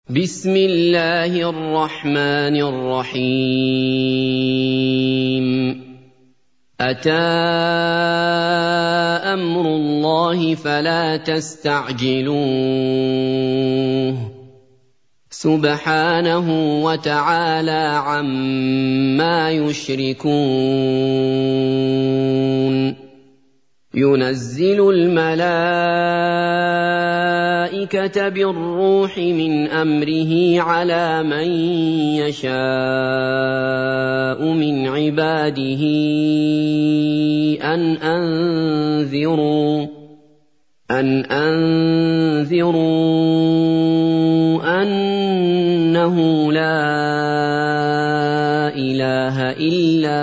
بسم الله الرحمن الرحيم أتى أمر الله فلا تستعجلوه سبحانه وتعالى عما يشركون ينزل الملائكة بالروح من أمره على من يشاء من عباده أن أنذروا أنه لا إله إلا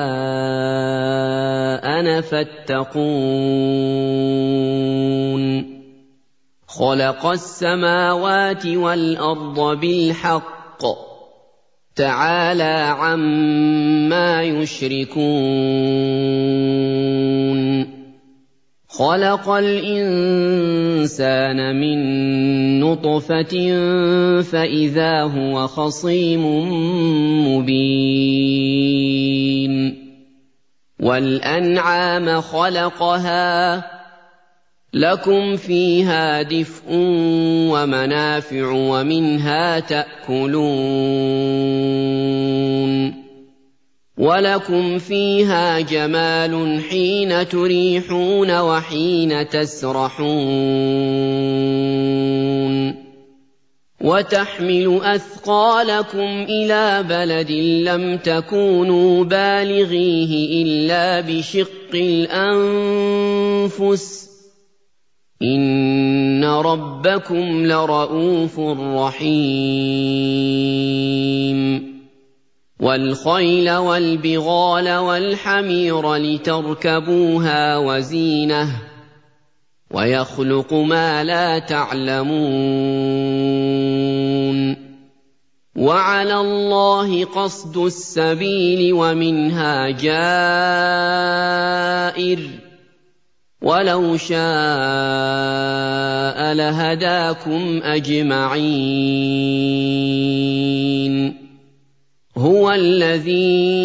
أنا فاتقون خلق السماوات والأرض بالحق تعالى عما يشركون خلق الإنسان من نطفة فإذا هو خصيم مبين والأنعام خلقها لكم فيها دفء ومنافع ومنها تأكلون ولكم فيها جمال حين تريحون وحين تسرحون وتحمل أثقالكم إلى بلد لم تكونوا بالغيه إلا بشق الأنفس إن ربكم لرءوف رحيم والخيل والبغال والحمير لتركبوها وزينة ويخلق ما لا تعلمون وعلى الله قصد السبيل ومنها جائر ولو شاء لهداكم أجمعين هو الذي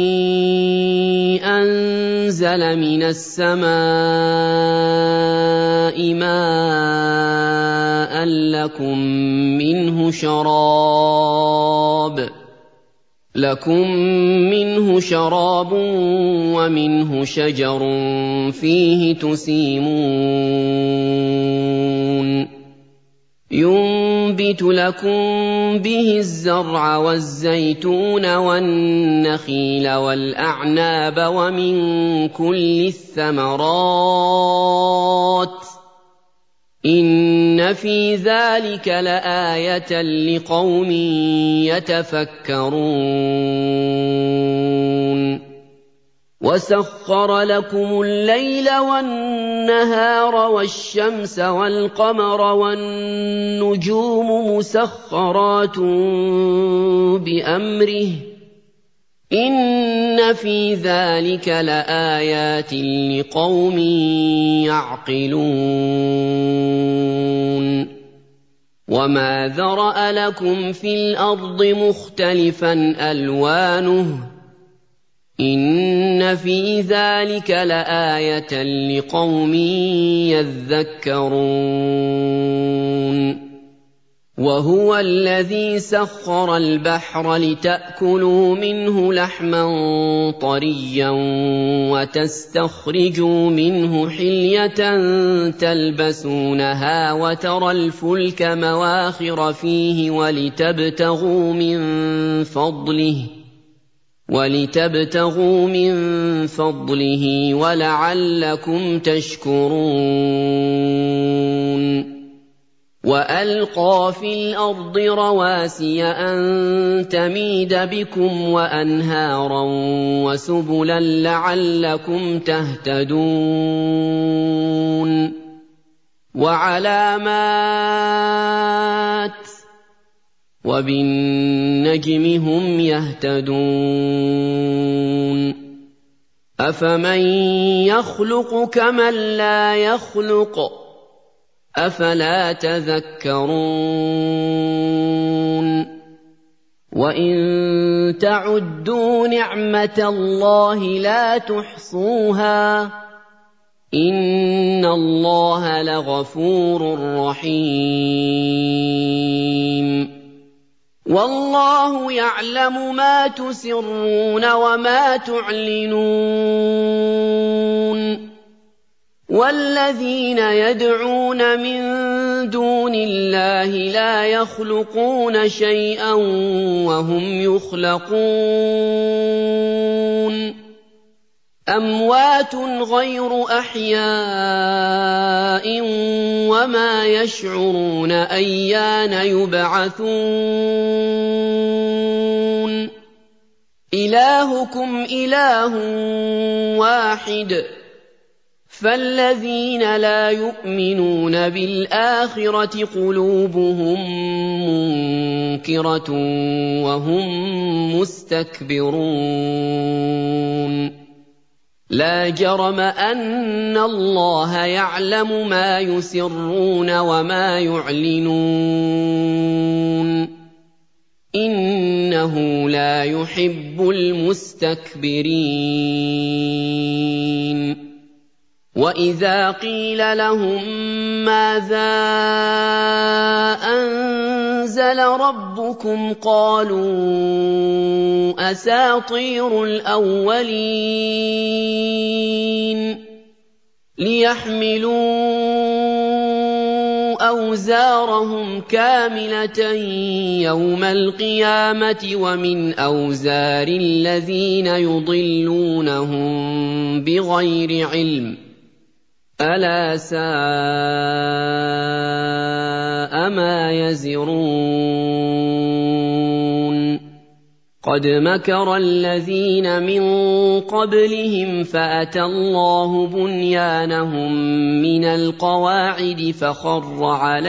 أنزل من السماء ماء لكم منه شراب ومنه شجر فيه تسيمون ينبت لكم به الزرع والزيتون والنخيل والأعناب ومن كل الثمرات إن في ذلك لآية لقوم يتفكرون وسخر لكم الليل والنهار والشمس والقمر والنجوم مسخرات بأمره إن في ذلك لآيات لقوم يعقلون وما ذرأ لكم في الأرض مختلفا ألوانه إن في ذلك لآية لقوم يذكرون وهو الذي سخر البحر لتأكلوا منه لحما طريا وتستخرجوا منه حلية تلبسونها وترى الفلك مواخر فيه ولتبتغوا من فضله ولعلكم تشكرون وألقى في الأرض رواسي أن تميد بكم وأنهارا وسبلا لعلكم تهتدون وعلامات وبالنجم هم يهتدون أفمن يخلق كمن لا يخلق أفلا تذكرون وَإِن تَعُدُّوا نِعْمَةَ اللَّهِ لَا تُحْصُوهَا ۗ إِنَّ اللَّهَ لَغَفُورٌ رَّحِيمٌ وَاللَّهُ يَعْلَمُ مَا تُسِرُّونَ وَمَا تُعْلِنُونَ وَالَّذِينَ يَدْعُونَ مِن دُونِ اللَّهِ لَا يَخْلُقُونَ شَيْئًا وَهُمْ يُخْلَقُونَ أَمْوَاتٌ غَيْرُ أَحْيَاءٍ وَمَا يَشْعُرُونَ أَيَّانَ يُبْعَثُونَ إِلَٰهُكُمْ إِلَٰهٌ وَاحِدٌ فَالَّذِينَ لَا يُؤْمِنُونَ بِالْآخِرَةِ قُلُوبُهُم مُّنكِرَةٌ وَهُم مُّسْتَكْبِرُونَ لَا جَرَمَ أَنَّ اللَّهَ يَعْلَمُ مَا يُسِرُّونَ وَمَا يُعْلِنُونَ إِنَّهُ لَا يُحِبُّ الْمُسْتَكْبِرِينَ وَإِذَا قِيلَ لَهُم مَّاذَا أَنزَلَ رَبُّكُمْ قَالُوا أَسَاطِيرُ الْأَوَّلِينَ لِيَحْمِلُوا أَوْزَارَهُمْ كَامِلَةً يَوْمَ الْقِيَامَةِ وَمِنْ أَوْزَارِ الَّذِينَ يُضِلُّونَهُم بِغَيْرِ عِلْمٍ أَلَا سَاءَ مَا يَزِرُونَ قَدْ مَكَرَ الَّذِينَ مِن قَبْلِهِمْ فَأَتَى اللَّهُ بُنْيَانَهُم مِّنَ الْقَوَاعِدِ فَخَرَّ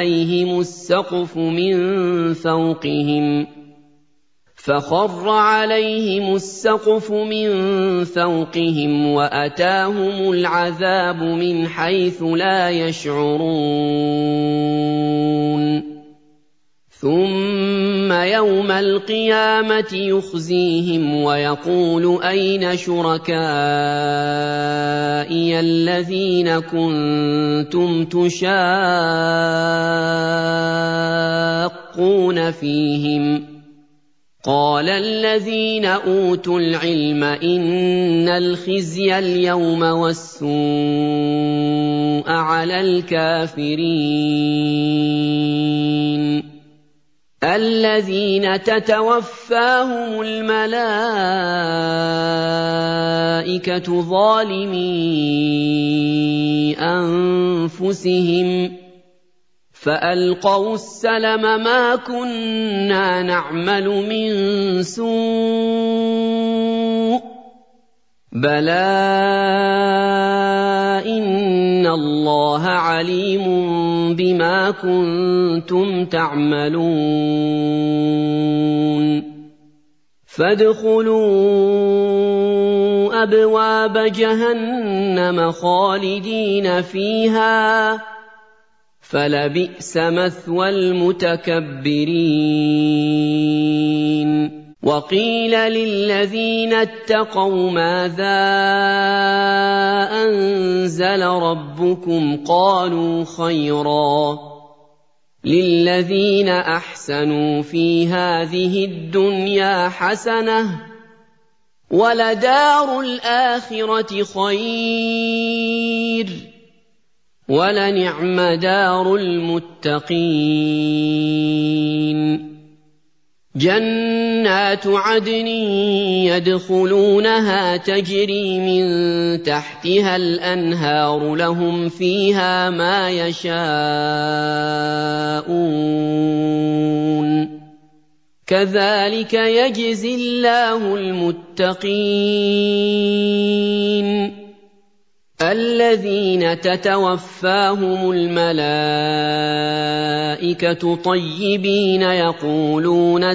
عَلَيْهِمُ السَّقْفُ مِن فَوْقِهِمْ وَأَتَاهُمُ الْعَذَابُ مِنْ حَيْثُ لَا يَشْعُرُونَ ثُمَّ يَوْمَ الْقِيَامَةِ يُخْزِيهِمْ وَيَقُولُ أَيْنَ شُرَكَائِيَ الَّذِينَ كُنتُمْ تُشَاقُّونَ فِيهِمْ ۚ قَالَ الَّذِينَ أُوتُوا الْعِلْمَ إِنَّ الْخِزْيَ الْيَوْمَ وَالسُّوءَ عَلَى الْكَافِرِينَ الَّذِينَ تَتَوَفَّاهُمُ الْمَلَائِكَةُ ظَالِمِي أَنفُسِهِمْ فَأَلْقَوُا السَّلَمَ مَا كُنَّا نَعْمَلُ مِن سُوءٍ بَلَىٰ إِنَّ اللَّهَ عَلِيمٌ بِمَا كُنتُمْ تَعْمَلُونَ فَادْخُلُوا أَبْوَابَ جَهَنَّمَ خَالِدِينَ فِيهَا فَلَبِئْسَ مَثْوَى الْمُتَكَبِّرِينَ وَقِيلَ لِلَّذِينَ اتَّقَوْا مَاذَا أَنزَلَ رَبُّكُمْ قَالُوا خَيْرًا لِلَّذِينَ أَحْسَنُوا فِي هَٰذِهِ الدُّنْيَا حَسَنَةٌ وَلَدَارُ الْآخِرَةِ خَيْرٌ وَلَنِعْمَ دَارُ الْمُتَّقِينَ جَنَّاتُ عَدْنٍ يَدْخُلُونَهَا تَجْرِي مِن تَحْتِهَا الْأَنْهَارُ لَهُمْ فِيهَا مَا يَشَاءُونَ كَذَٰلِكَ يَجْزِي اللَّهُ الْمُتَّقِينَ الَّذِينَ تَتَوَفَّاهُمُ الْمَلَائِكَةُ طَيِّبِينَ يَقُولُونَ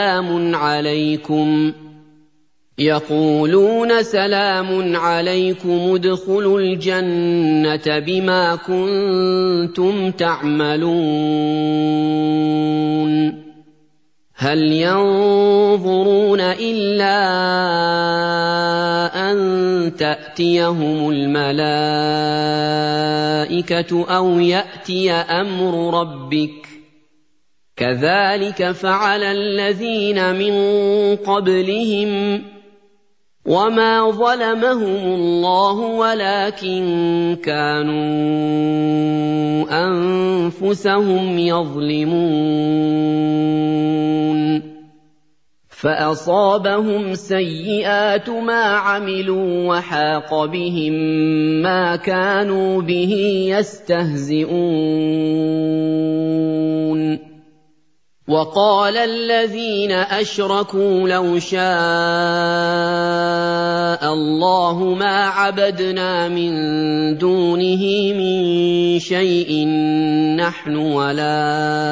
سَلَامٌ عَلَيْكُمُ ادْخُلُوا الْجَنَّةَ بِمَا كُنتُمْ تَعْمَلُونَ هَلْ يَنظُرُونَ إِلَّا أَن تَأْتِيَهُمُ الْمَلَائِكَةُ أَوْ يَأْتِيَ أَمْرُ رَبِّكَ ۚ كَذَٰلِكَ فَعَلَ الَّذِينَ مِن قَبْلِهِمْ ۚ وَمَا ظَلَمَهُمُ اللَّهُ وَلَٰكِن كَانُوا أَنفُسَهُمْ يَظْلِمُونَ فَأَصَابَهُمْ سَيِّئَاتُ مَا عَمِلُوا وَحَاقَ بِهِم مَّا كَانُوا بِهِ يَسْتَهْزِئُونَ وَقَالَ الَّذِينَ أَشْرَكُوا لَوْ شَاءَ اللَّهُ مَا عَبَدْنَا مِن دُونِهِ مِن شَيْءٍ نَّحْنُ وَلَا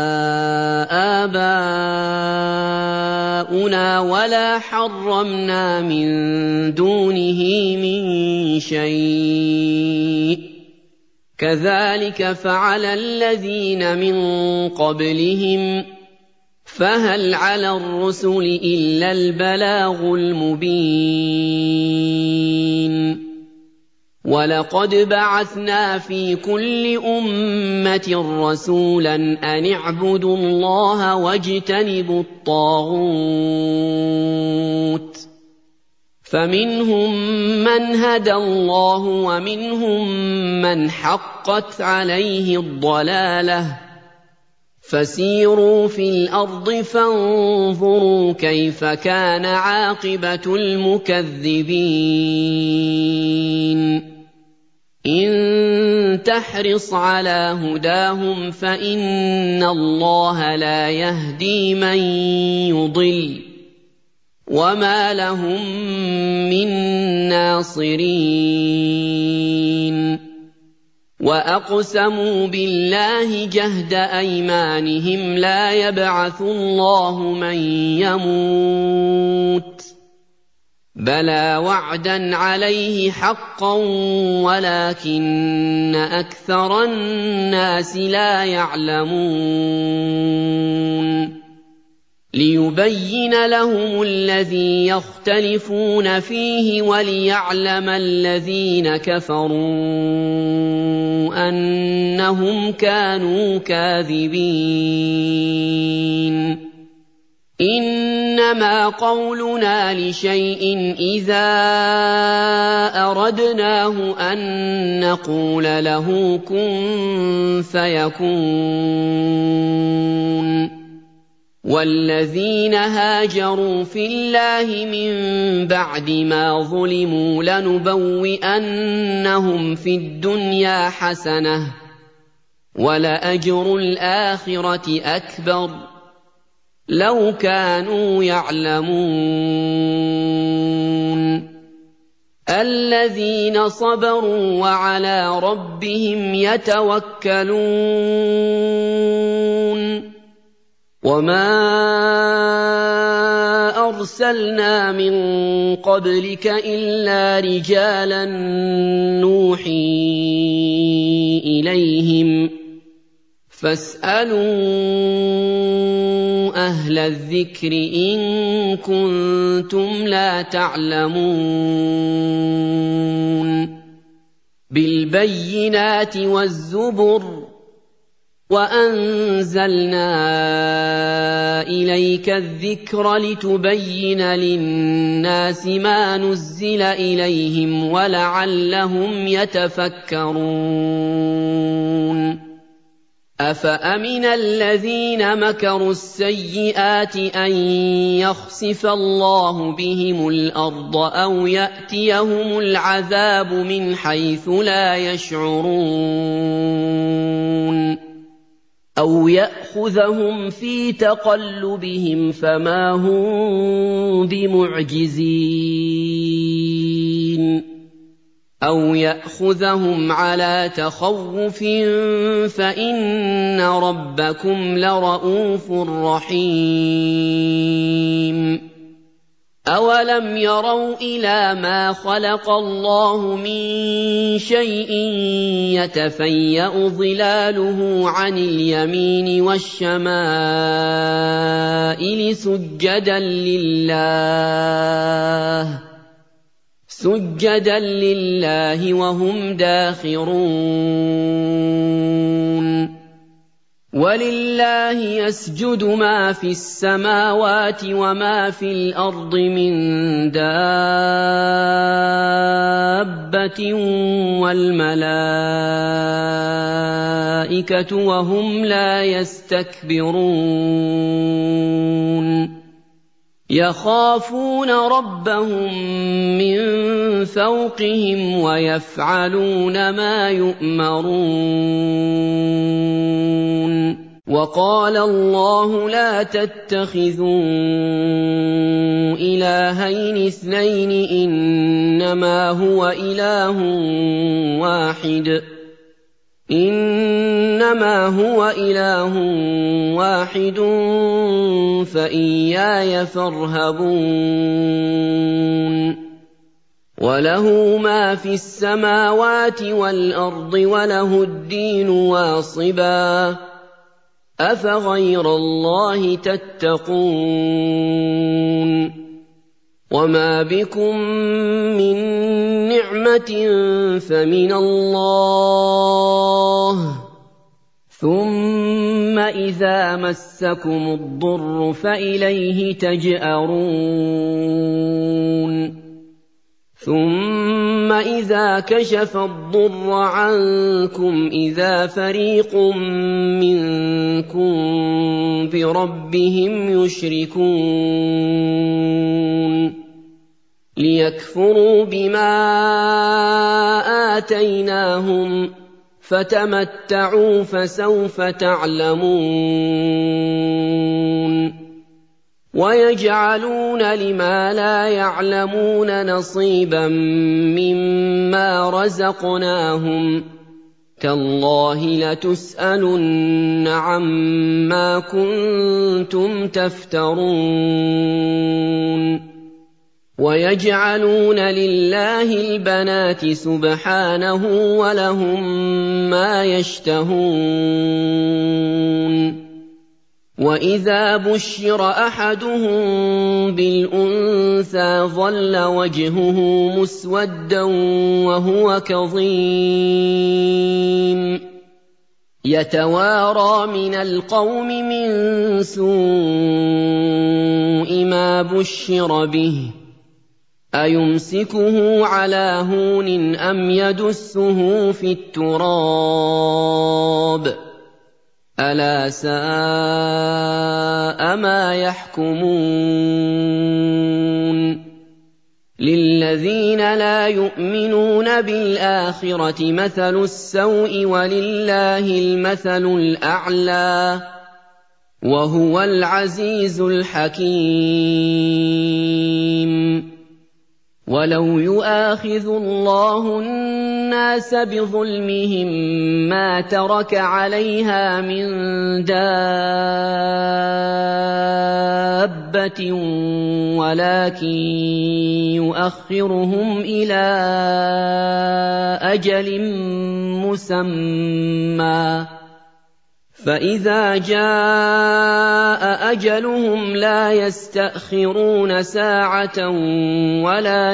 آبَاؤُنَا وَلَا حَرَّمْنَا مِن دُونِهِ مِن شَيْءٍ ۚ كَذَٰلِكَ فَعَلَ الَّذِينَ مِن قَبْلِهِمْ ۚ فَهَلْ عَلَى الرُّسُلِ إِلَّا الْبَلَاغُ الْمُبِينُ وَلَقَدْ بَعَثْنَا فِي كُلِّ أُمَّةٍ رَّسُولًا أَنِ اعْبُدُوا اللَّهَ وَاجْتَنِبُوا الطَّاغُوتَ ۖ فَمِنْهُم مَّنْ هَدَى اللَّهُ وَمِنْهُم مَّنْ حَقَّتْ عَلَيْهِ الضَّلَالَةُ ۚ فَسِيرُوا فِي الْأَرْضِ فَانظُرُوا كَيْفَ كَانَ عَاقِبَةُ الْمُكَذِّبِينَ إِن تَحْرِصْ عَلَىٰ هُدَاهُمْ فَإِنَّ اللَّهَ لَا يَهْدِي مَن يُضِلُّ ۖ وَمَا لَهُم مِّن نَّاصِرِينَ وَأَقْسَمُوا بِاللَّهِ جَهْدَ أَيْمَانِهِمْ لَا يَبْعَثُ اللَّهُ مَن يَمُوتُ ۚ بَلَىٰ وَعْدًا عَلَيْهِ حَقًّا وَلَٰكِنَّ أَكْثَرَ النَّاسِ لَا يَعْلَمُونَ لِيُبَيِّنَ لَهُمُ الَّذِي يَخْتَلِفُونَ فِيهِ وَلِيَعْلَمَ الَّذِينَ كَفَرُوا أَنَّهُمْ كَانُوا كَاذِبِينَ إِنَّمَا قَوْلُنَا لِشَيْءٍ إِذَا أَرَدْنَاهُ أَن نَّقُولَ لَهُ كُن فَيَكُونُ وَالَّذِينَ هَاجَرُوا فِي اللَّهِ مِن بَعْدِ مَا ظُلِمُوا لَنُبَوِّئَنَّهُمْ فِي الدُّنْيَا حَسَنَةً ۖ وَلَأَجْرُ الْآخِرَةِ أَكْبَرُ ۚ لَوْ كَانُوا يَعْلَمُونَ الَّذِينَ صَبَرُوا وَعَلَىٰ رَبِّهِمْ يَتَوَكَّلُونَ وَمَا أَرْسَلْنَا مِن قَبْلِكَ إِلَّا رِجَالًا نُّوحِي إِلَيْهِمْ ۖ فَاسْأَلُوا أَهْلَ الذِّكْرِ إِن كُنتُمْ لَا تَعْلَمُونَ بِالْبَيِّنَاتِ وَالزُّبُرِ وَأَنزَلْنَا إِلَيْكَ الذِّكْرَ لِتُبَيِّنَ لِلنَّاسِ مَا نُزِّلَ إِلَيْهِمْ وَلَعَلَّهُمْ يَتَفَكَّرُونَ أَفَأَمِنَ الَّذِينَ مَكَرُوا السَّيِّئَاتِ أَن يَخْسِفَ اللَّهُ بِهِمُ الْأَرْضَ أَوْ يَأْتِيَهُمُ الْعَذَابُ مِنْ حَيْثُ لَا يَشْعُرُونَ أَوْ يَأْخُذَهُمْ فِي تَقَلُّبِهِمْ فَمَا هُم بِمُعْجِزِينَ أَوْ يَأْخُذَهُمْ عَلَىٰ تَخَوُّفٍ فَإِنَّ رَبَّكُمْ لَرَءُوفٌ رَّحِيمٌ أَوَلَمْ يَرَوْا إِلَىٰ مَا خَلَقَ اللَّهُ مِن شَيْءٍ يَتَفَيَّأُ ظِلَالُهُ عَنِ الْيَمِينِ وَالشَّمَائِلِ الليل سجدا لله وهم داخرون ولله يسجد ما في السماوات وما في الأرض من دابة والملائكة وهم لا يستكبرون يخافون ربهم من فوقهم ويفعلون ما يؤمرون وقال الله لا تتخذوا إلهين اثنين إنما هو إله واحد فإياي فارهبون وله ما في السماوات والأرض وله الدين واصبا أفغير الله تتقون وما بكم من نعمة فمن الله ثم إذا مسكم الضر فإليه تجأرون ثم إذا كشف الضر عنكم إذا فريق منكم بربهم يشركون ليكفروا بما آتيناهم فتمتعوا فسوف تعلمون ويجعلون لما لا يعلمون نصيبا مما رزقناهم تالله لتسألن عما كنتم تفترون ويجعلون لله البنات سبحانه ولهم ما يشتهون وإذا بشر أحدهم بالأنثى ظل وجهه مسودا وهو كظيم يتوارى من القوم من سوء ما بشر به أيمسكه على هون أم يدسه في التراب ألا ساء ما يحكمون للذين لا يؤمنون بالآخرة مثل السوء ولله المثل الأعلى وهو العزيز الحكيم ولو يؤاخذ الله الناس بظلمهم ما ترك عليها من دابة ولكن يؤخرهم إلى أجل مسمى فإذا جاء أجلهم لا يستأخرون ساعة ولا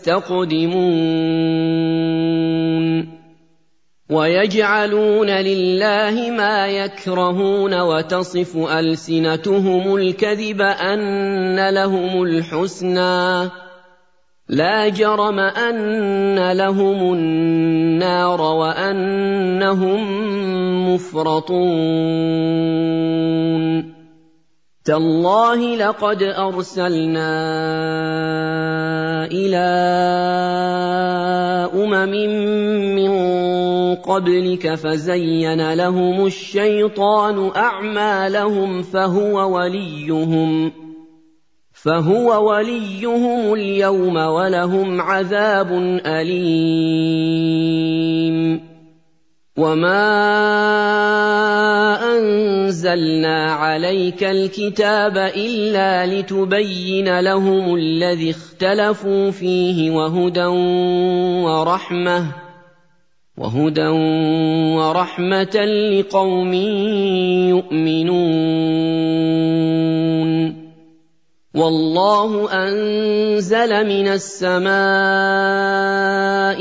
يستقدمون ويجعلون لله ما يكرهون وتصف ألسنتهم الكذب أن لهم الحسنى لا جرم أن لهم النار وأنهم مفرطون تالله لقد أرسلنا إلى من قبلك فزين لهم الشيطان أعمالهم فهو وليهم اليوم ولهم عذاب أليم وما أنزلنا عليك الكتاب إلا لتبين لهم الذي اختلفوا فيه وهدى ورحمة لقوم يؤمنون وَاللَّهُ أَنزَلَ مِنَ السَّمَاءِ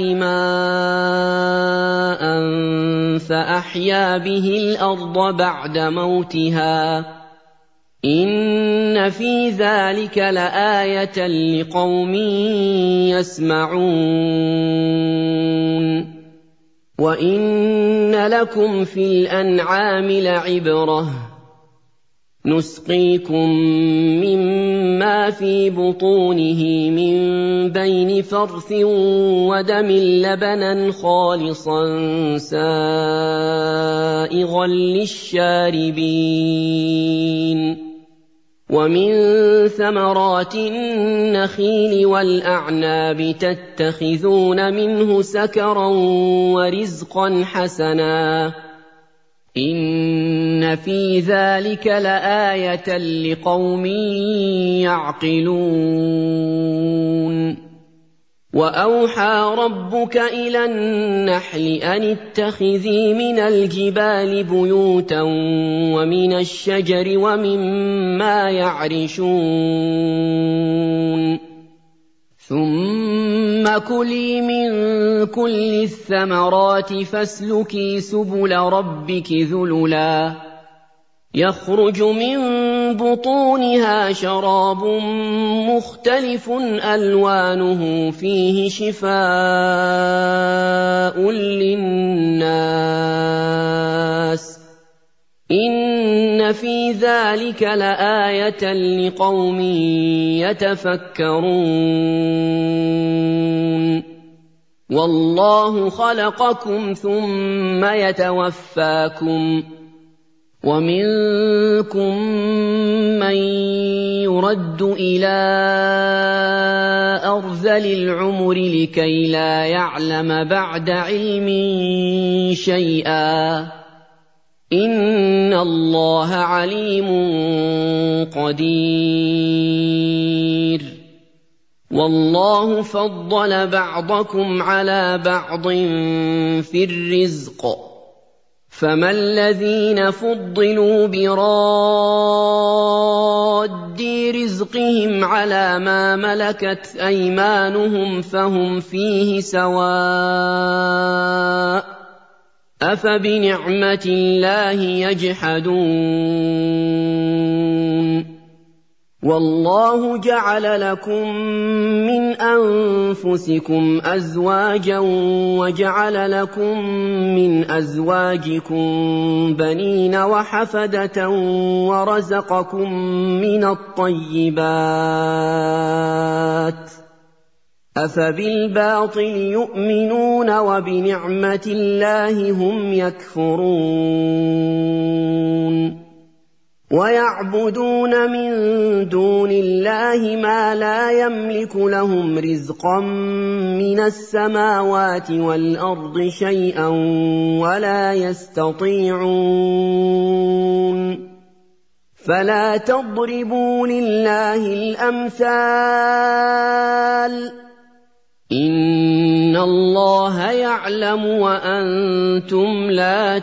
مَاءً فَأَحْيَا بِهِ الْأَرْضَ بَعْدَ مَوْتِهَا ۚ إِنَّ فِي ذَٰلِكَ لَآيَةً لِّقَوْمٍ يَسْمَعُونَ وَإِنَّ لَكُمْ فِي الْأَنْعَامِ لَعِبْرَةً ۖ نُّسْقِيكُم مِّمَّا فِي بُطُونِهِ مِن بَيْنِ فَرْثٍ وَدَمٍ لَّبَنًا خَالِصًا سَائِغًا لِّلشَّارِبِينَ وَمِن ثَمَرَاتِ النَّخِيلِ وَالْأَعْنَابِ تَتَّخِذُونَ مِنْهُ سَكَرًا وَرِزْقًا حَسَنًا ۗ إِنَّ فِي ذَلِكَ لَآيَةً لِّقَوْمٍ يَعْقِلُونَ وَأَوْحَىٰ رَبُّكَ إِلَى النَّحْلِ أَنِ اتَّخِذِي مِنَ الْجِبَالِ بُيُوتًا وَمِنَ الشَّجَرِ وَمِمَّا يَعْرِشُونَ ثُمَّ كُلِي مِن كُلِّ الثَّمَرَاتِ فَاسْلُكِي سُبُلَ رَبِّكِ ذُلُلًا ۚ يَخْرُجُ مِن بُطُونِهَا شَرَابٌ مُّخْتَلِفٌ أَلْوَانُهُ فِيهِ شِفَاءٌ لِّلنَّاسِ ۗ إِنَّ فِي ذَلِكَ لَآيَةً لِّقَوْمٍ يَتَفَكَّرُونَ وَاللَّهُ خَلَقَكُمْ ثُمَّ يَتَوَفَّاكُمْ ۚ وَمِنكُم مَّن يُرَدُّ إِلَىٰ أَرْذَلِ الْعُمُرِ لِكَيْ لَا يَعْلَمَ بَعْدَ عِلْمٍ شَيْئًا ۚ إِنَّ اللَّهَ عَلِيمٌ قَدِيرٌ وَاللَّهُ فَضَّلَ بَعْضَكُمْ عَلَىٰ بَعْضٍ فِي الرِّزْقِ ۚ فَمَا الَّذِينَ فُضِّلُوا بِرَادِّي رِزْقِهِمْ عَلَىٰ مَا مَلَكَتْ أَيْمَانُهُمْ فَهُمْ فِيهِ سَوَاءٌ ۚ أَفَبِنِعْمَةِ اللَّهِ يَجْحَدُونَ وَاللَّهُ جَعَلَ لَكُم مِّنْ أَنفُسِكُمْ أَزْوَاجًا وَجَعَلَ لَكُم مِّنْ أَزْوَاجِكُم بَنِينَ وَحَفَدَةً وَرَزَقَكُم مِّنَ الطَّيِّبَاتِ ۚ أَفَبِالْبَاطِلِ يُؤْمِنُونَ وَبِنِعْمَةِ اللَّهِ هُمْ يَكْفُرُونَ وَيَعْبُدُونَ مِن دُونِ اللَّهِ مَا لَا يَمْلِكُ لَهُمْ رِزْقًا مِّنَ السَّمَاوَاتِ وَالْأَرْضِ شَيْئًا وَلَا يَسْتَطِيعُونَ فَلَا تَضْرِبُوا لِلَّهِ الْأَمْثَالَ ۚ إِنَّ اللَّهَ يَعْلَمُ وَأَنتُمْ لَا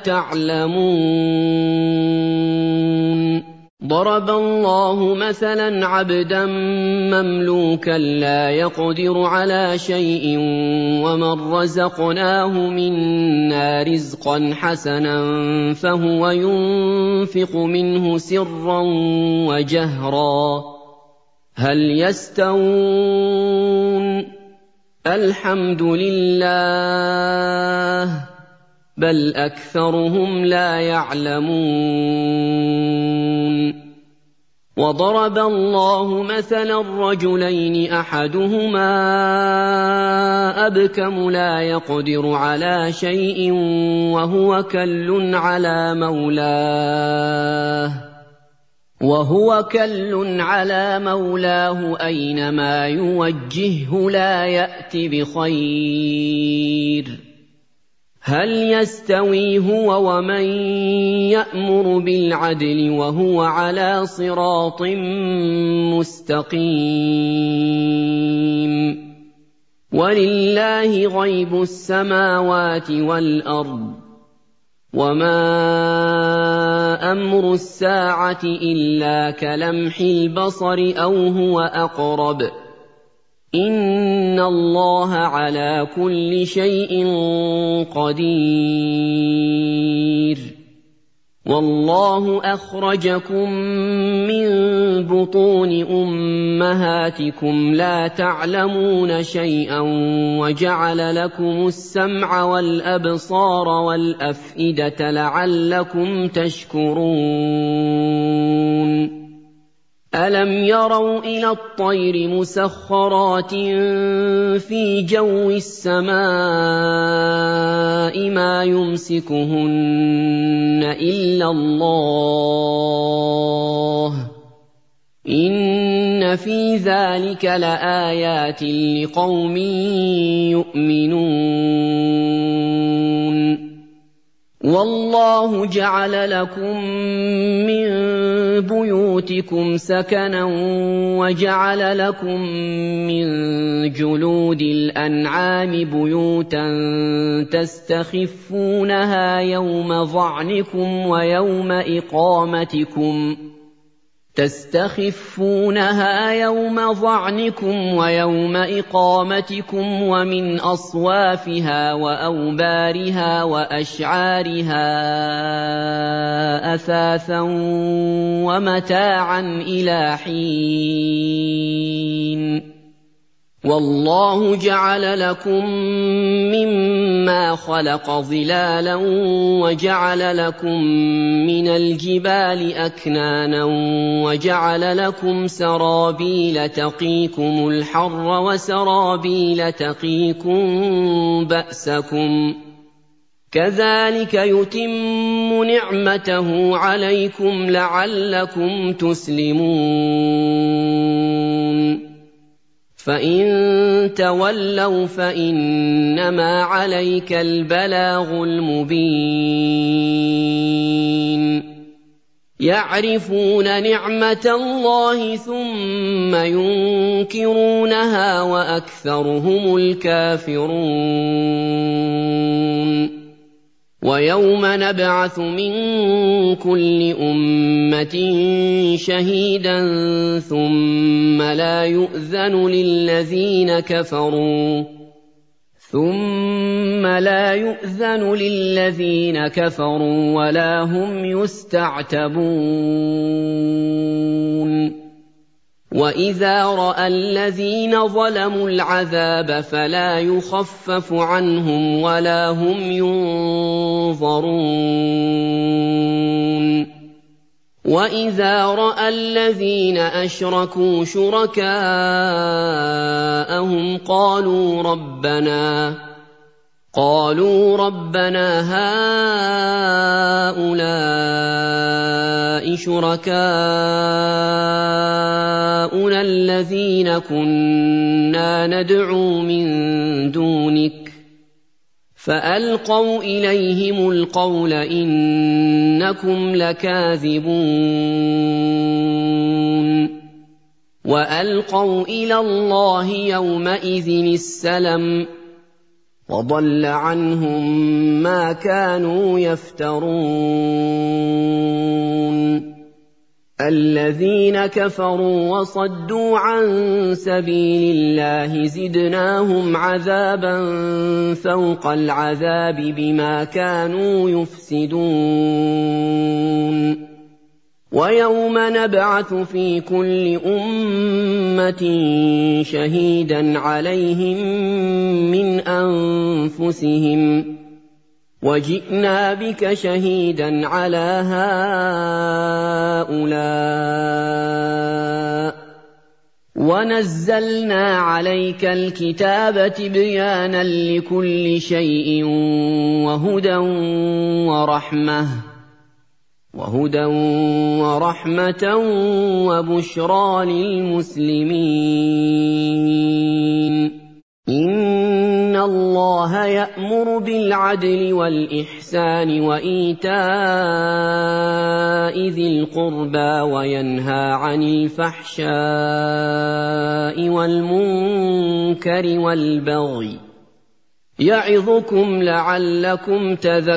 تَعْلَمُونَ ضَرَبَ اللَّهُ مَثَلًا عَبْدًا مَّمْلُوكًا لَّا يَقْدِرُ عَلَىٰ شَيْءٍ وَمَن رَّزَقْنَاهُ مِنَّا رِزْقًا حَسَنًا فَهُوَ يُنفِقُ مِنْهُ سِرًّا وَجَهْرًا هَلْ يَسْتَوُونَ ۚ الْحَمْدُ لِلَّهِ ۚ بَلْ أَكْثَرُهُمْ لَا يَعْلَمُونَ وَضَرَبَ اللَّهُ مَثَلًا رَّجُلَيْنِ أَحَدُهُمَا أَبْكَمُ لَا يَقْدِرُ عَلَىٰ شَيْءٍ وَهُوَ كَلٌّ عَلَىٰ مَوْلَاهُ أَيْنَمَا يُوَجِّههُّ لَا يَأْتِ بِخَيْرٍ ۖ هَلْ يَسْتَوِي هُوَ وَمَن يَأْمُرُ بِالْعَدْلِ وَهُوَ عَلَىٰ صِرَاطٍ مُّسْتَقِيمٍ وَلِلَّهِ غَيْبُ السَّمَاوَاتِ وَالْأَرْضِ ۚ وَمَا أَمْرُ السَّاعَةِ إِلَّا كَلَمْحِ الْبَصَرِ أَوْ هُوَ أَقْرَبُ ۚ إِنَّ اللَّهَ عَلَىٰ كُلِّ شَيْءٍ قَدِيرٌ وَاللَّهُ أَخْرَجَكُم مِّن بُطُونِ أُمَّهَاتِكُمْ لَا تَعْلَمُونَ شَيْئًا وَجَعَلَ لَكُمُ السَّمْعَ وَالْأَبْصَارَ وَالْأَفْئِدَةَ لَعَلَّكُمْ تَشْكُرُونَ أَلَمْ يَرَوْا إِلَى الطَّيْرِ مُسَخَّرَاتٍ فِي جَوِّ السَّمَاءِ مَا يُمْسِكُهُنَّ إِلَّا اللَّهُ ۗ إِنَّ فِي ذَلِكَ لَآيَاتٍ لِقَوْمٍ يُؤْمِنُونَ وَاللَّهُ جَعَلَ لَكُم مِّن بُيُوتِكُمْ سَكَنًا وَجَعَلَ لَكُم مِّن جُلُودِ الْأَنْعَامِ بُيُوتًا تستخفونها يوم ظَعْنِكُمْ وَيَوْمَ إِقَامَتِكُمْ وَمِنْ أَصْوَافِهَا وَأَوْبَارِهَا وَأَشْعَارِهَا أَثَاثًا وَمَتَاعًا إِلَىٰ حِينٍ وَاللَّهُ جَعَلَ لَكُم مِّمَّا خَلَقَ ظِلَالًا وَجَعَلَ لَكُم مِّنَ الْجِبَالِ أَكْنَانًا وَجَعَلَ لَكُمْ سَرَابِيلَ تَقِيكُمُ الْحَرَّ وَسَرَابِيلَ تَقِيكُم بَأْسَكُمْ ۚ كَذَٰلِكَ يُتِمُّ نِعْمَتَهُ عَلَيْكُمْ لَعَلَّكُمْ تُسْلِمُونَ فَإِن تَوَلَّوْا فَإِنَّمَا عَلَيْكَ الْبَلَاغُ الْمُبِينُ يَعْرِفُونَ نِعْمَتَ اللَّهِ ثُمَّ يُنكِرُونَهَا وَأَكْثَرُهُمُ الْكَافِرُونَ وَيَوْمَ نَبْعَثُ مِن كُلِّ أُمَّةٍ شَهِيدًا ثُمَّ لَا يُؤْذَنُ لِلَّذِينَ كَفَرُوا وَلَا هُمْ يُسْتَعْتَبُونَ وَإِذَا رَأَى الَّذِينَ ظَلَمُوا الْعَذَابَ فَلَا يُخَفَّفُ عَنْهُمْ وَلَا هُمْ يُنظَرُونَ وَإِذَا رَأَى الَّذِينَ أَشْرَكُوا شُرَكَاءَهُمْ قَالُوا رَبَّنَا هَٰؤُلَاءِ شُرَكَاؤُنَا الَّذِينَ كُنَّا نَدْعُو مِن دُونِكَ ۖ فَأَلْقَوْا إِلَيْهِمُ الْقَوْلَ إِنَّكُمْ لَكَاذِبُونَ وَأَلْقَوْا إِلَى اللَّهِ يَوْمَئِذٍ السَّلَمَ وَضَلَّ عَنْهُم مَّا كَانُوا يَفْتَرُونَ الَّذِينَ كَفَرُوا وَصَدُّوا عَن سَبِيلِ اللَّهِ زِدْنَاهُمْ عَذَابًا فَوْقَ الْعَذَابِ بِمَا كَانُوا يُفْسِدُونَ وَيَوْمَ نَبْعَثُ فِي كُلِّ أُمَّةٍ شَهِيدًا عَلَيْهِم مِّنْ أَنفُسِهِمْ ۖ وَجِئْنَا بِكَ شَهِيدًا عَلَىٰ هَٰؤُلَاءِ ۚ وَنَزَّلْنَا عَلَيْكَ الْكِتَابَ تِبْيَانًا لِّكُلِّ شَيْءٍ وَهُدًى وَرَحْمَةً وَبُشْرَىٰ لِلْمُسْلِمِينَ إِنَّ اللَّهَ يَأْمُرُ بِالْعَدْلِ وَالْإِحْسَانِ وَإِيتَاءِ ذِي الْقُرْبَىٰ وَيَنْهَىٰ عَنِ الْفَحْشَاءِ وَالْمُنكَرِ وَالْبَغْيِ ۚ يعظكم لعلكم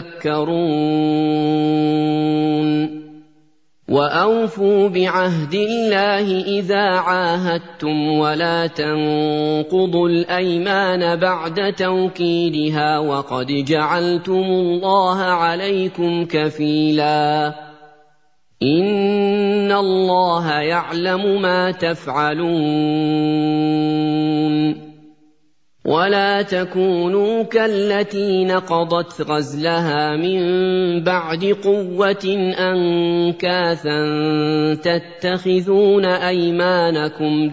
تذكرون وأوفوا بعهد الله إذا عاهدتم ولا تنقضوا الأيمان بعد توكيدها وقد جعلتم الله عليكم كفيلا إن الله يعلم ما تفعلون ولا تكونوا كالتي نقضت غزلها من بعد قوة أنكاثا تتخذون أيمانكم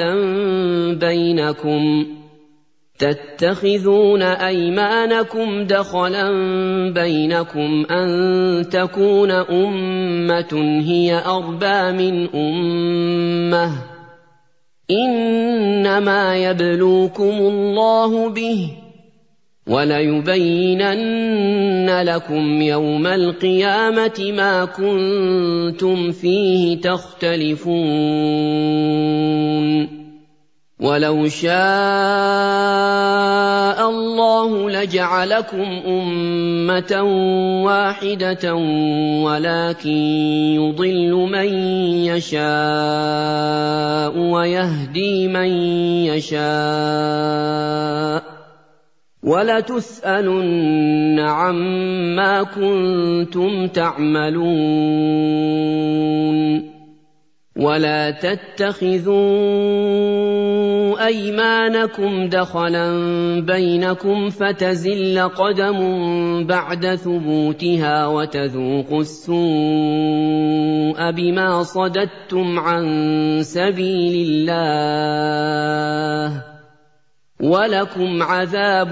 دخلا بينكم أن تكون أمة هي أربى من أمة إنما يبلوكم الله به وليبينن لكم يوم القيامة ما كنتم فيه تختلفون ولو شاء الله لجعلكم أمة واحدة ولكن يضل من يشاء ويهدي من يشاء ولتسألن عما كنتم تعملون ولا تتخذوا أيمانكم دخلا بينكم فتزل قدم بعد ثبوتها وتذوقوا السوء بما صددتم عن سبيل الله ولكم عذاب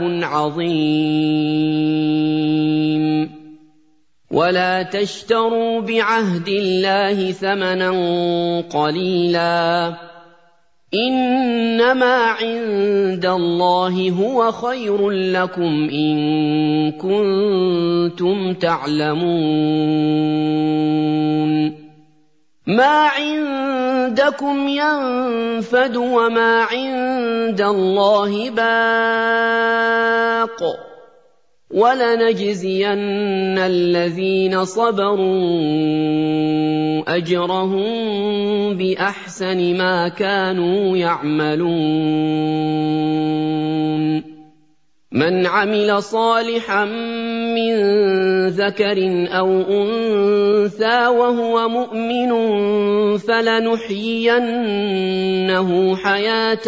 عظيم ولا تشتروا بعهد الله ثمنا قليلا إنما عند الله هو خير لكم إن كنتم تعلمون ما عندكم ينفد وما عند الله باق ولنجزين الذين صبروا أجرهم بأحسن ما كانوا يعملون من عمل صالحا من ذكر أو أنثى وهو مؤمن فلنحيينه حياة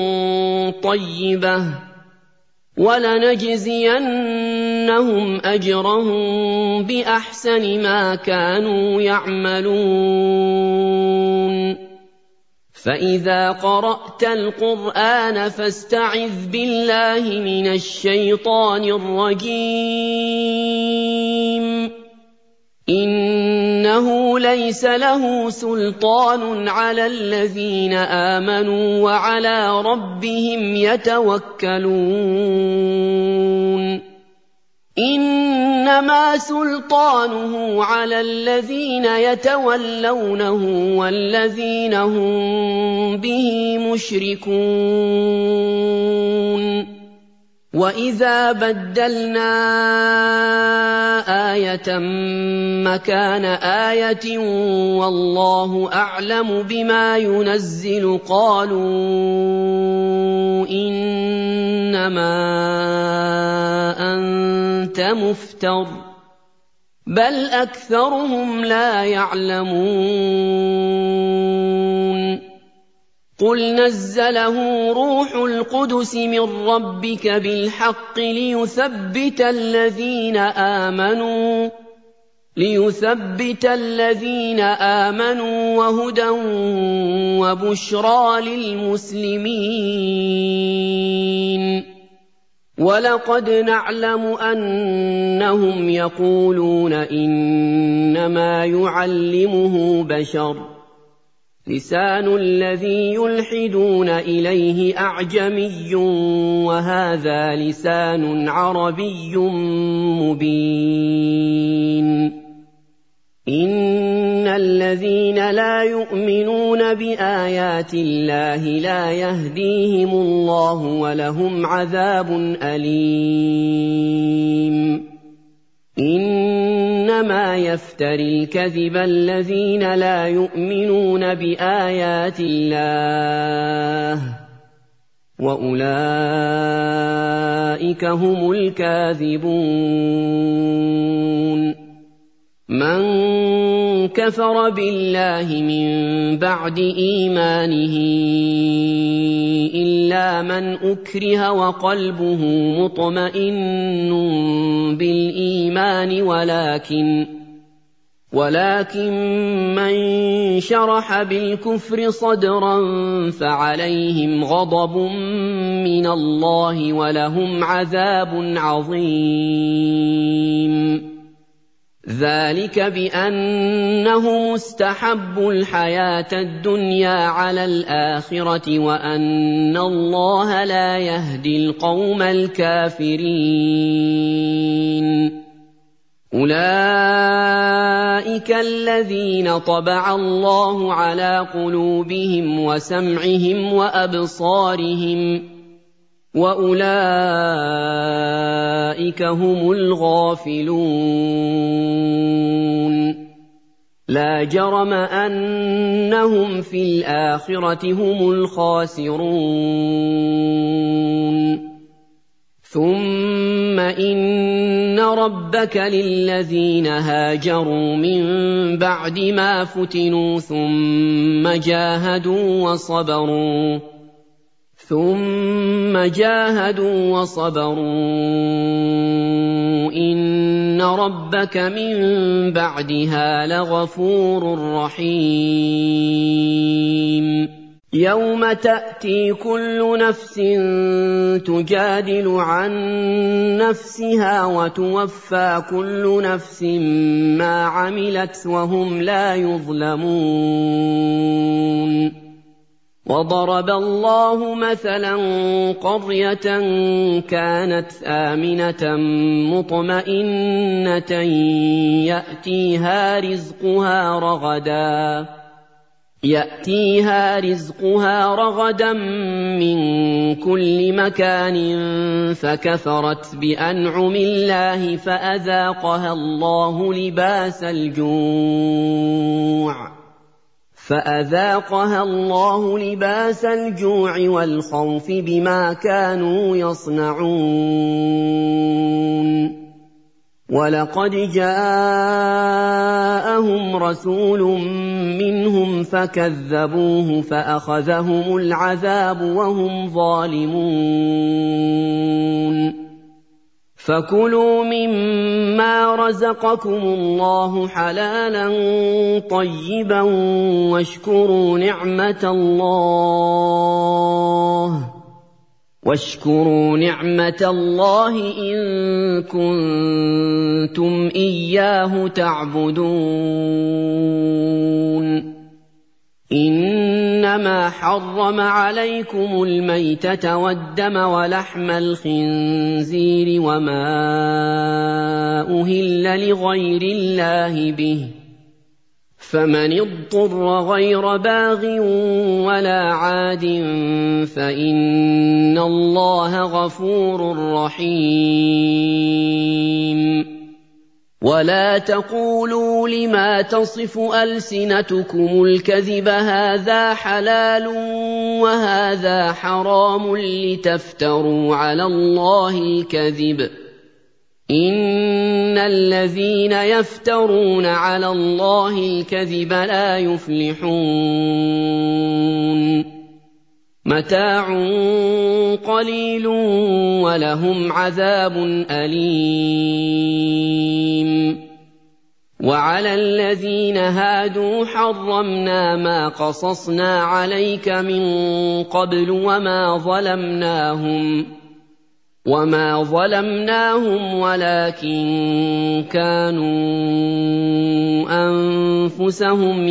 طيبة ولنجزينهم أجرهم بأحسن ما كانوا يعملون فإذا قرأت القرآن فاستعذ بالله من الشيطان الرجيم إنه ليس له سلطان على الذين آمنوا وعلى ربهم يتوكلون إنما سلطانه على الذين يتولونه والذين هم به مشركون وَإِذَا بَدَّلْنَا آيَةً مَّكَانَ آيَةٍ وَاللَّهُ أَعْلَمُ بِمَا يُنَزِّلُ قَالُوا إِنَّمَا أَنتَ مُفْتَرٍ بَلْ أَكْثَرُهُمْ لَا يَعْلَمُونَ قُلْ نَزَّلَهُ رُوحُ الْقُدُسِ مِن رَّبِّكَ بِالْحَقِّ لِيُثَبِّتَ الَّذِينَ آمَنُوا وَهُدًى وَبُشْرَىٰ لِلْمُسْلِمِينَ وَلَقَدْ نَعْلَمُ أَنَّهُمْ يَقُولُونَ إِنَّمَا يُعَلِّمُهُ بَشَرٌ لسان الذي يلحدون إليه أعجمي وهذا لسان عربي مبين إِنَّ الَّذِينَ لَا يُؤْمِنُونَ بِآيَاتِ اللَّهِ لَا يَهْدِيهِمُ اللَّهُ وَلَهُمْ عَذَابٌ أَلِيمٌ إِنَّمَا يَفْتَرِي الْكَذِبَ الَّذِينَ لَا يُؤْمِنُونَ بِآيَاتِ اللَّهِ وَأُولَٰئِكَ هُمُ الْكَاذِبُونَ مَن كَفَرَ بِاللَّهِ مِن بَعْدِ إِيمَانِهِ إِلَّا مَنْ أُكْرِهَ وَقَلْبُهُ مُطْمَئِنٌّ بِالْإِيمَانِ وَلَٰكِن مَّن شَرَحَ بِالْكُفْرِ صَدْرًا فَعَلَيْهِمْ غَضَبٌ مِّنَ اللَّهِ وَلَهُمْ عَذَابٌ عَظِيمٌ ذَٰلِكَ بِأَنَّهُمُ اسْتَحَبُّوا الْحَيَاةَ الدُّنْيَا عَلَى الْآخِرَةِ وَأَنَّ اللَّهَ لَا يَهْدِي الْقَوْمَ الْكَافِرِينَ أُولَٰئِكَ الَّذِينَ طَبَعَ اللَّهُ عَلَىٰ قُلُوبِهِمْ وَسَمْعِهِمْ وَأَبْصَارِهِمْ ۖ وَأُولَٰئِكَ هُمُ الْغَافِلُونَ لَا جَرَمَ أَنَّهُمْ فِي الْآخِرَةِ هُمُ الْخَاسِرُونَ ثُمَّ إِنَّ رَبَّكَ لِلَّذِينَ هَاجَرُوا مِن بَعْدِ مَا فُتِنُوا ثُمَّ جَاهَدُوا وَصَبَرُوا إِنَّ رَبَّكَ مِن بَعْدِهَا لَغَفُورٌ رَّحِيمٌ يَوْمَ تَأْتِي كُلُّ نَفْسٍ تُجَادِلُ عَن نَّفْسِهَا وَتُوَفَّىٰ كُلُّ نَفْسٍ مَّا عَمِلَتْ وَهُمْ لَا يُظْلَمُونَ وَضَرَبَ اللَّهُ مَثَلًا قَرْيَةً كَانَتْ آمِنَةً مُّطْمَئِنَّةً يَأْتِيهَا رِزْقُهَا رَغَدًا مِّن كُلِّ مَكَانٍ فَكَفَرَتْ بِأَنْعُمِ اللَّهِ فَأَذَاقَهَا اللَّهُ لِبَاسَ الْجُوعِ وَالْخَوْفِ بِمَا كَانُوا يَصْنَعُونَ وَلَقَدْ جَاءَهُمْ رَسُولٌ مِّنْهُمْ فَكَذَّبُوهُ فَأَخَذَهُمُ الْعَذَابُ وَهُمْ ظَالِمُونَ فَكُلُوا مِمَّا رَزَقَكُمُ اللَّهُ حَلَالًا طَيِّبًا وَاشْكُرُوا نِعْمَةَ اللَّهِ إِن كُنتُمْ إِيَّاهُ تَعْبُدُونَ إِنَّمَا حَرَّمَ عَلَيْكُمُ الْمَيْتَةَ وَالدَّمَ وَلَحْمَ الْخِنزِيرِ وَمَا أُهِلَّ لِغَيْرِ اللَّهِ بِهِ ۖ فَمَنِ اضْطُرَّ غَيْرَ بَاغٍ وَلَا عَادٍ فَإِنَّ اللَّهَ غَفُورٌ رَّحِيمٌ وَلَا تَقُولُوا لِمَا تَصِفُ أَلْسِنَتُكُمُ الْكَذِبَ هَٰذَا حَلَالٌ وَهَٰذَا حَرَامٌ لِّتَفْتَرُوا عَلَى اللَّهِ الْكَذِبَ ۚ إِنَّ الَّذِينَ يَفْتَرُونَ عَلَى اللَّهِ الْكَذِبَ لَا يُفْلِحُونَ مَتَاعٌ قَلِيلٌ وَلَهُمْ عَذَابٌ أَلِيمٌ وَعَلَى الَّذِينَ هَادُوا حَرَّمْنَا مَا قَصَصْنَا عَلَيْكَ مِن قَبْلُ وَمَا ظَلَمْنَاهُمْ وَلَٰكِن كَانُوا أَنفُسَهُمْ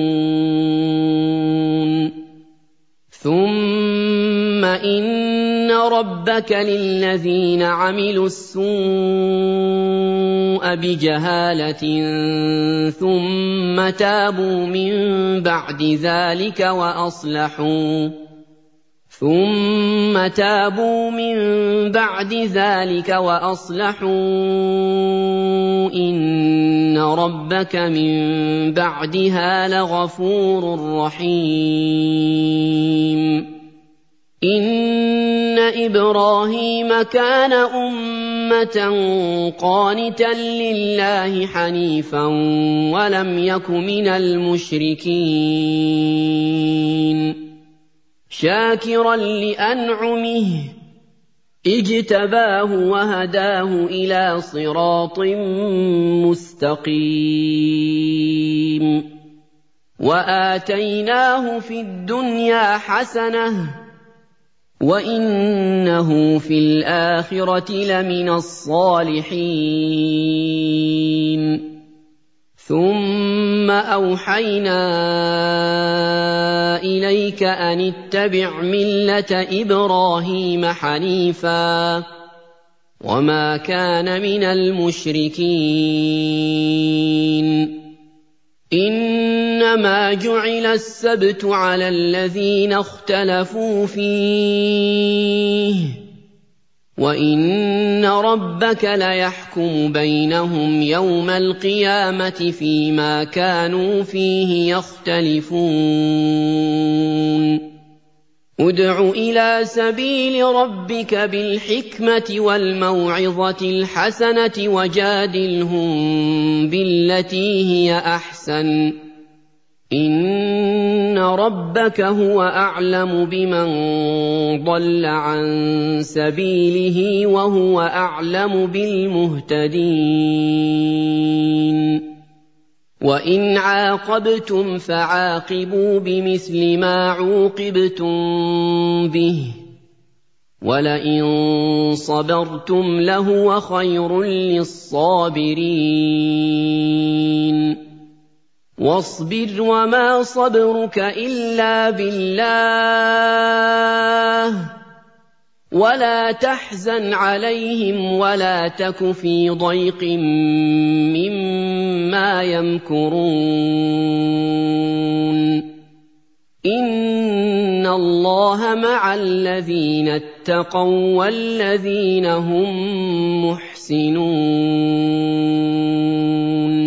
يَظْلِمُونَ ثُمَّ إِنَّ رَبَّكَ لِلَّذِينَ عَمِلُوا السُّوءَ بِجَهَالَةٍ ثُمَّ تَابُوا مِن بَعْدِ ذَلِكَ وَأَصْلَحُوا إِنَّ رَبَّكَ مِن بَعْدِهَا لَغَفُورٌ رَّحِيمٌ إِنَّ إِبْرَاهِيمَ كَانَ أُمَّةً قَانِتًا لِّلَّهِ حَنِيفًا وَلَمْ يَكُ مِنَ الْمُشْرِكِينَ شَاكِرًا لِّأَنْعُمِهِ اجْتَبَاهُ وَهَدَاهُ إِلَىٰ صِرَاطٍ مُّسْتَقِيمٍ وَآتَيْنَاهُ فِي الدُّنْيَا حَسَنَةً وَإِنَّهُ فِي الْآخِرَةِ لَمِنَ الصَّالِحِينَ ثُمَّ أَوْحَيْنَا إِلَيْكَ أَنِ اتَّبِعْ مِلَّةَ إِبْرَاهِيمَ حَنِيفًا وَمَا كَانَ مِنَ الْمُشْرِكِينَ إِنَّمَا جُعِلَ السَّبْتُ عَلَى الَّذِينَ اخْتَلَفُوا فِيهِ وَإِنَّ رَبَّكَ لَيَحْكُمُ بَيْنَهُمْ يَوْمَ الْقِيَامَةِ فِيمَا كَانُوا فِيهِ يَخْتَلِفُونَ ادْعُ إِلَىٰ سَبِيلِ رَبِّكَ بِالْحِكْمَةِ وَالْمَوْعِظَةِ الْحَسَنَةِ وَجَادِلْهُم بِالَّتِي هِيَ أَحْسَنُ ۚ إِنَّ رَبَّكَ هُوَ أَعْلَمُ بِمَن ضَلَّ عَن سَبِيلِهِ وَهُوَ أَعْلَمُ بِالْمُهْتَدِينَ وَإِنْ عَاقَبْتُمْ فَعَاقِبُوا بِمِثْلِ مَا عُوقِبْتُم بِهِ ۖ وَلَئِن صَبَرْتُمْ لَهُوَ خَيْرٌ لِّلصَّابِرِينَ وَاصْبِرْ وَمَا صَبْرُكَ إِلَّا بِاللَّهِ وَلَا تَحْزَنْ عَلَيْهِمْ وَلَا تَكُ فِي ضَيْقٍ مِّمَّا يَمْكُرُونَ إِنَّ اللَّهَ مَعَ الَّذِينَ اتَّقَوا وَّالَّذِينَ هُم مُّحْسِنُونَ